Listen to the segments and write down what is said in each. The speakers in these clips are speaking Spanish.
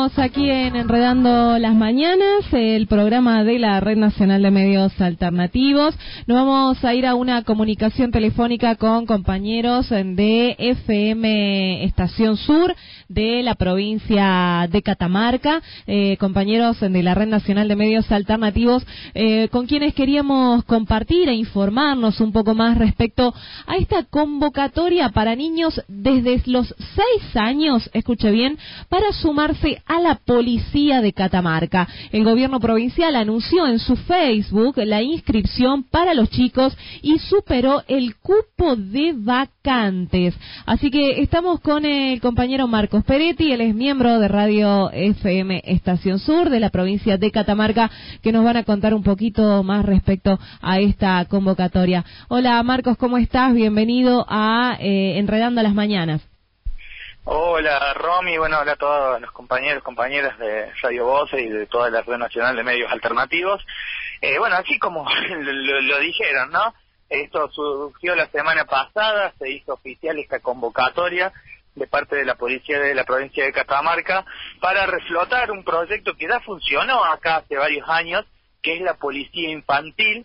Seguimos aquí en Enredando las Mañanas, el programa de la Red Nacional de Medios Alternativos. Nos vamos a ir a una comunicación telefónica con compañeros de FM Estación Sur de la provincia de Catamarca, compañeros de la Red Nacional de Medios Alternativos, con quienes queríamos compartir e informarnos un poco más respecto a esta convocatoria para niños desde los 6 años, escuche bien, para sumarse a la policía de Catamarca. El gobierno provincial anunció en su Facebook la inscripción para los chicos y superó el cupo de vacantes. Así que estamos con el compañero Marcos Peretti, él es miembro de Radio FM Estación Sur de la provincia de Catamarca, que nos van a contar un poquito más respecto a esta convocatoria. Hola Marcos, ¿cómo estás? Bienvenido a Enredando las Mañanas. Hola Romy, bueno, hola a todos los compañeros, compañeras de Radio Voce y de toda la Red Nacional de Medios Alternativos. Bueno, así como lo dijeron, ¿no? Esto surgió la semana pasada, se hizo oficial esta convocatoria de parte de la policía de la provincia de Catamarca para reflotar un proyecto que ya funcionó acá hace varios años, que es la policía infantil.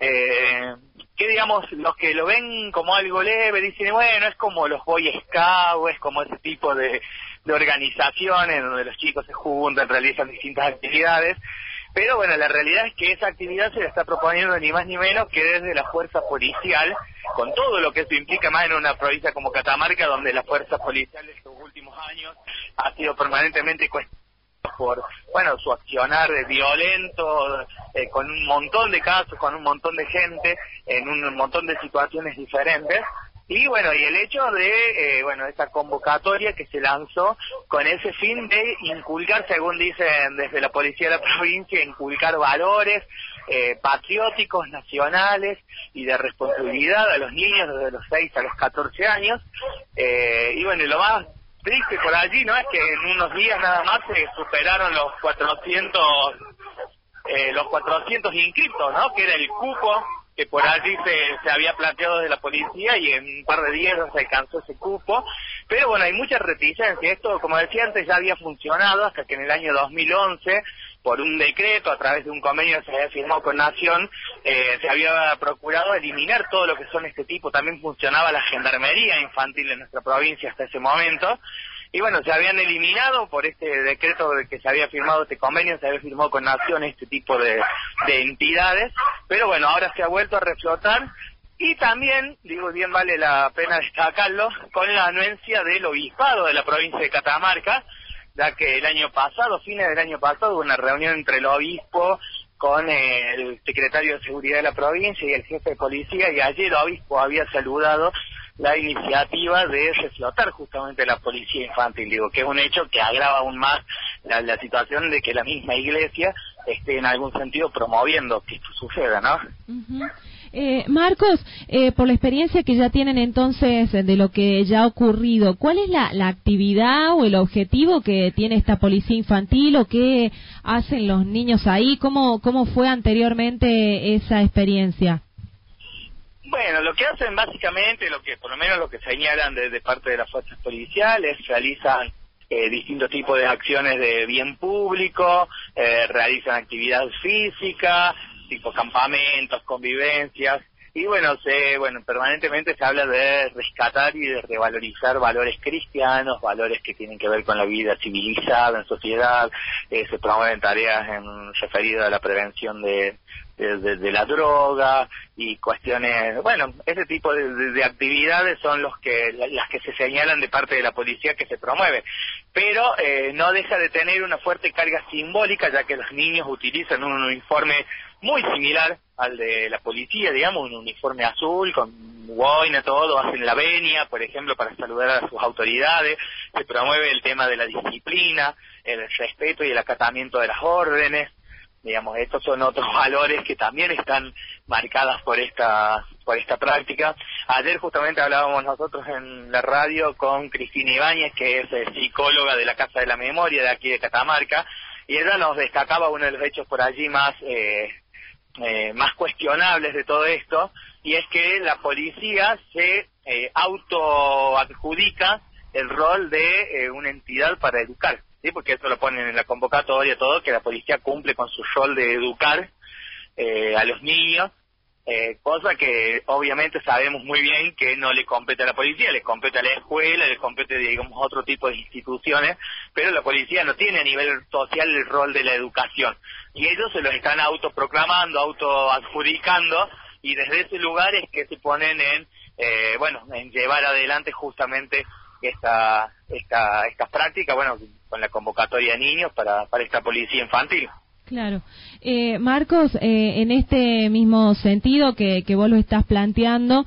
Que digamos, los que lo ven como algo leve dicen, bueno, es como los Boy Scouts, es como ese tipo de organizaciones donde los chicos se juntan, realizan distintas actividades, pero bueno, la realidad es que esa actividad se la está proponiendo ni más ni menos que desde la fuerza policial, con todo lo que eso implica, más en una provincia como Catamarca, donde la fuerza policial en estos últimos años ha sido permanentemente cuestionada por, bueno, su accionar violento, con un montón de casos, con un montón de gente, en un montón de situaciones diferentes. Y bueno, y el hecho de, esta convocatoria que se lanzó con ese fin de inculcar, según dicen desde la policía de la provincia, inculcar valores patrióticos, nacionales y de responsabilidad a los niños desde los 6 a los 14 años. Y bueno, y lo más triste por allí, ¿no? Es que en unos días nada más se superaron los 400 inscriptos, ¿no? Que era el cupo que por allí se había planteado desde la policía, y en un par de días no se alcanzó ese cupo. Pero bueno, hay mucha reticencia. Esto, como decía antes, ya había funcionado hasta que en el año 2011, por un decreto, a través de un convenio que se había firmado con Nación, se había procurado eliminar todo lo que son este tipo. También funcionaba la gendarmería infantil en nuestra provincia hasta ese momento. Y bueno, se habían eliminado por este decreto de que se había firmado este convenio, se había firmado con Nación este tipo de entidades. Pero bueno, ahora se ha vuelto a reflotar. Y también, digo, bien vale la pena destacarlo, con la anuencia del obispado de la provincia de Catamarca, ya que el año pasado, fines del año pasado, hubo una reunión entre el obispo con el secretario de Seguridad de la provincia y el jefe de policía, y ayer el obispo había saludado la iniciativa de reflotar justamente la policía infantil, digo, que es un hecho que agrava aún más la situación de que la misma iglesia esté en algún sentido promoviendo que esto suceda, ¿no? Uh-huh. Marcos, por la experiencia que ya tienen entonces de lo que ya ha ocurrido, ¿cuál es la actividad o el objetivo que tiene esta policía infantil, o qué hacen los niños ahí? ¿Cómo fue anteriormente esa experiencia? Bueno, lo que hacen básicamente, por lo menos lo que señalan de parte de las fuerzas policiales, realizan distintos tipos de acciones de bien público, realizan actividad física, tipo campamentos, convivencias, y bueno, permanentemente se habla de rescatar y de revalorizar valores cristianos, valores que tienen que ver con la vida civilizada en sociedad. Se promueven tareas referidas a la prevención de la droga y cuestiones, bueno, ese tipo de actividades son las que se señalan de parte de la policía que se promueve, pero no deja de tener una fuerte carga simbólica, ya que los niños utilizan un uniforme muy similar al de la policía, digamos, un uniforme azul con boina, todo, hacen la venia, por ejemplo, para saludar a sus autoridades. Se promueve el tema de la disciplina, el respeto y el acatamiento de las órdenes. Digamos, estos son otros valores que también están marcadas por esta práctica. Ayer justamente hablábamos nosotros en la radio con Cristina Ibáñez, que es psicóloga de la Casa de la Memoria de aquí de Catamarca, y ella nos destacaba uno de los hechos por allí más cuestionables de todo esto, y es que la policía se autoadjudica el rol de una entidad para educar. ¿sí? Porque eso lo ponen en la convocatoria, todo, que la policía cumple con su rol de educar a los niños, cosa que obviamente sabemos muy bien que no le compete a la policía, le compete a la escuela, le compete, digamos, a otro tipo de instituciones, pero la policía no tiene a nivel social el rol de la educación, y ellos se los están autoproclamando, autoadjudicando, y desde ese lugar es que se ponen en llevar adelante justamente esta práctica, con la convocatoria de niños para esta policía infantil. Claro. Marcos, en este mismo sentido que vos lo estás planteando,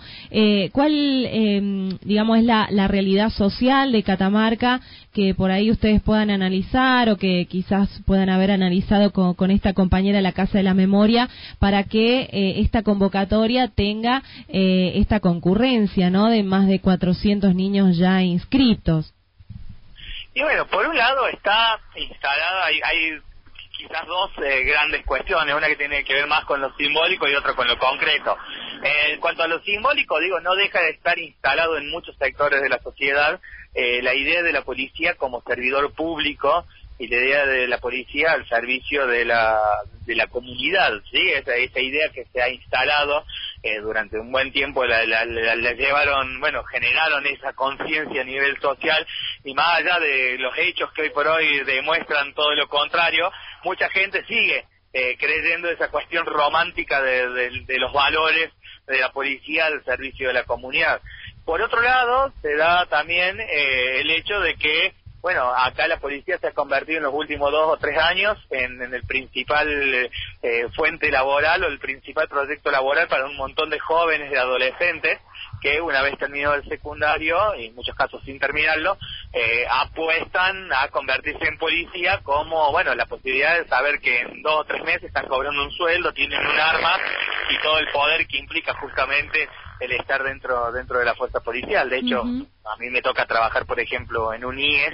¿cuál, digamos, es la realidad social de Catamarca que por ahí ustedes puedan analizar o que quizás puedan haber analizado con esta compañera de la Casa de la Memoria para que esta convocatoria tenga esta concurrencia, ¿no?, de más de 400 niños ya inscritos? Y bueno, por un lado está instalada, hay quizás dos grandes cuestiones, una que tiene que ver más con lo simbólico y otra con lo concreto. En cuanto a lo simbólico, no deja de estar instalado en muchos sectores de la sociedad la idea de la policía como servidor público y la idea de la policía al servicio de la comunidad, ¿sí? Esa idea que se ha instalado durante un buen tiempo la llevaron, generaron esa conciencia a nivel social, y más allá de los hechos que hoy por hoy demuestran todo lo contrario, mucha gente sigue creyendo esa cuestión romántica de los valores de la policía al servicio de la comunidad. Por otro lado, se da también el hecho de que acá la policía se ha convertido en los últimos 2 o 3 años en el principal fuente laboral o el principal proyecto laboral para un montón de jóvenes y adolescentes que una vez terminado el secundario, y en muchos casos sin terminarlo, apuestan a convertirse en policía como, la posibilidad de saber que en 2 o 3 meses están cobrando un sueldo, tienen un arma y todo el poder que implica justamente el estar dentro de la fuerza policial. De hecho, a mí me toca trabajar, por ejemplo, en un IES,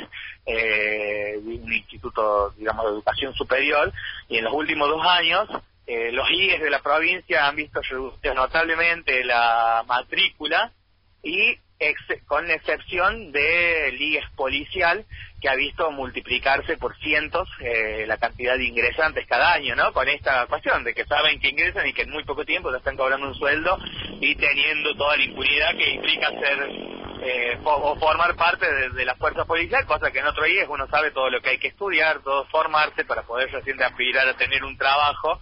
un instituto, digamos, de educación superior, y en los últimos 2 años, los IES de la provincia han visto reducir notablemente la matrícula, y con excepción del IES policial, que ha visto multiplicarse por cientos la cantidad de ingresantes cada año, ¿no? Con esta cuestión de que saben que ingresan y que en muy poco tiempo ya están cobrando un sueldo y teniendo toda la impunidad que implica ser o formar parte de la fuerza policial, cosa que en otro IES uno sabe todo lo que hay que estudiar, todo formarse para poder recién aspirar a tener un trabajo,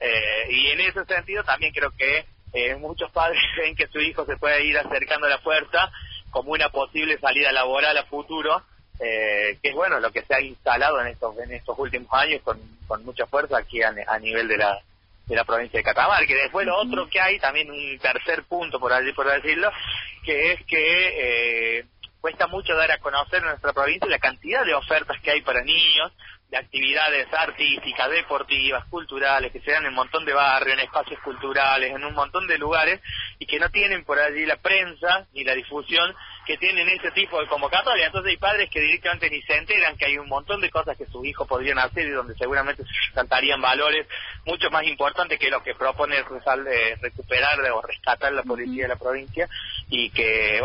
y en ese sentido también creo que muchos padres ven que su hijo se puede ir acercando a la fuerza como una posible salida laboral a futuro, que es lo que se ha instalado en estos últimos años con mucha fuerza aquí a nivel de la provincia de Catamarca. Y después lo otro que hay, también un tercer punto por decirlo, que es que cuesta mucho dar a conocer en nuestra provincia la cantidad de ofertas que hay para niños, de actividades artísticas, deportivas, culturales, que se dan en un montón de barrios, en espacios culturales, en un montón de lugares, y que no tienen por allí la prensa ni la difusión que tienen ese tipo de convocatoria. Entonces hay padres que directamente ni se enteran que hay un montón de cosas que sus hijos podrían hacer y donde seguramente se resaltarían valores mucho más importantes que lo que propone recuperar o rescatar la policía de la provincia, y que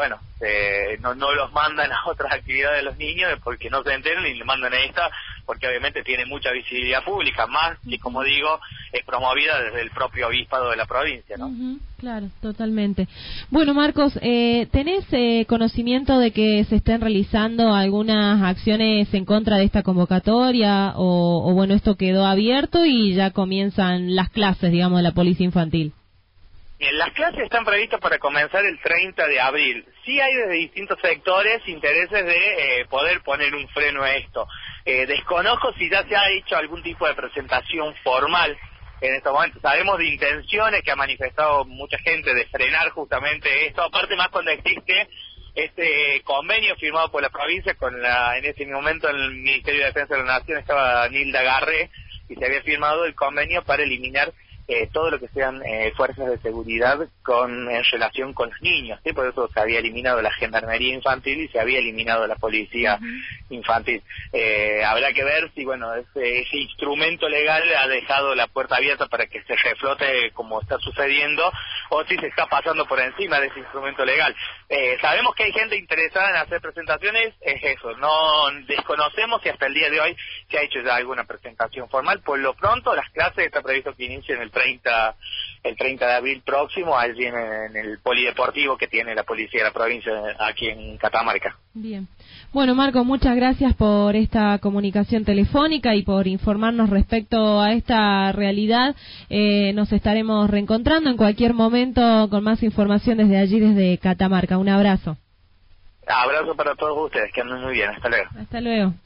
no los mandan a otras actividades de los niños porque no se enteran, y le mandan a esta porque obviamente tiene mucha visibilidad pública, más que, como digo, es promovida desde el propio obispado de la provincia, ¿no? Claro, totalmente. Bueno, Marcos, ¿tenés conocimiento de que se estén realizando algunas acciones en contra de esta convocatoria o esto quedó abierto y ya comienzan las clases, digamos, de la policía infantil? Bien, las clases están previstas para comenzar el 30 de abril. Sí hay desde distintos sectores intereses de poder poner un freno a esto. Desconozco si ya se ha hecho algún tipo de presentación formal en estos momentos. Sabemos de intenciones que ha manifestado mucha gente de frenar justamente esto, aparte más cuando existe este convenio firmado por la provincia en ese momento en el Ministerio de Defensa de la Nación estaba Nilda Garré, y se había firmado el convenio para eliminar todo lo que sean fuerzas de seguridad en relación con los niños, ¿sí? Por eso se había eliminado la gendarmería infantil y se había eliminado la policía infantil. Habrá que ver si, bueno, ese instrumento legal ha dejado la puerta abierta para que se reflote como está sucediendo, o si se está pasando por encima de ese instrumento legal. Sabemos que hay gente interesada en hacer presentaciones, es eso, no desconocemos si hasta el día de hoy se ha hecho ya alguna presentación formal. Por lo pronto, las clases está previsto que inicien el 30 de abril próximo, allí en el polideportivo que tiene la policía de la provincia aquí en Catamarca. Bien. Bueno, Marco, muchas gracias por esta comunicación telefónica y por informarnos respecto a esta realidad. Nos estaremos reencontrando en cualquier momento con más información desde allí, desde Catamarca. Un abrazo. Abrazo para todos ustedes, que anden muy bien. Hasta luego. Hasta luego.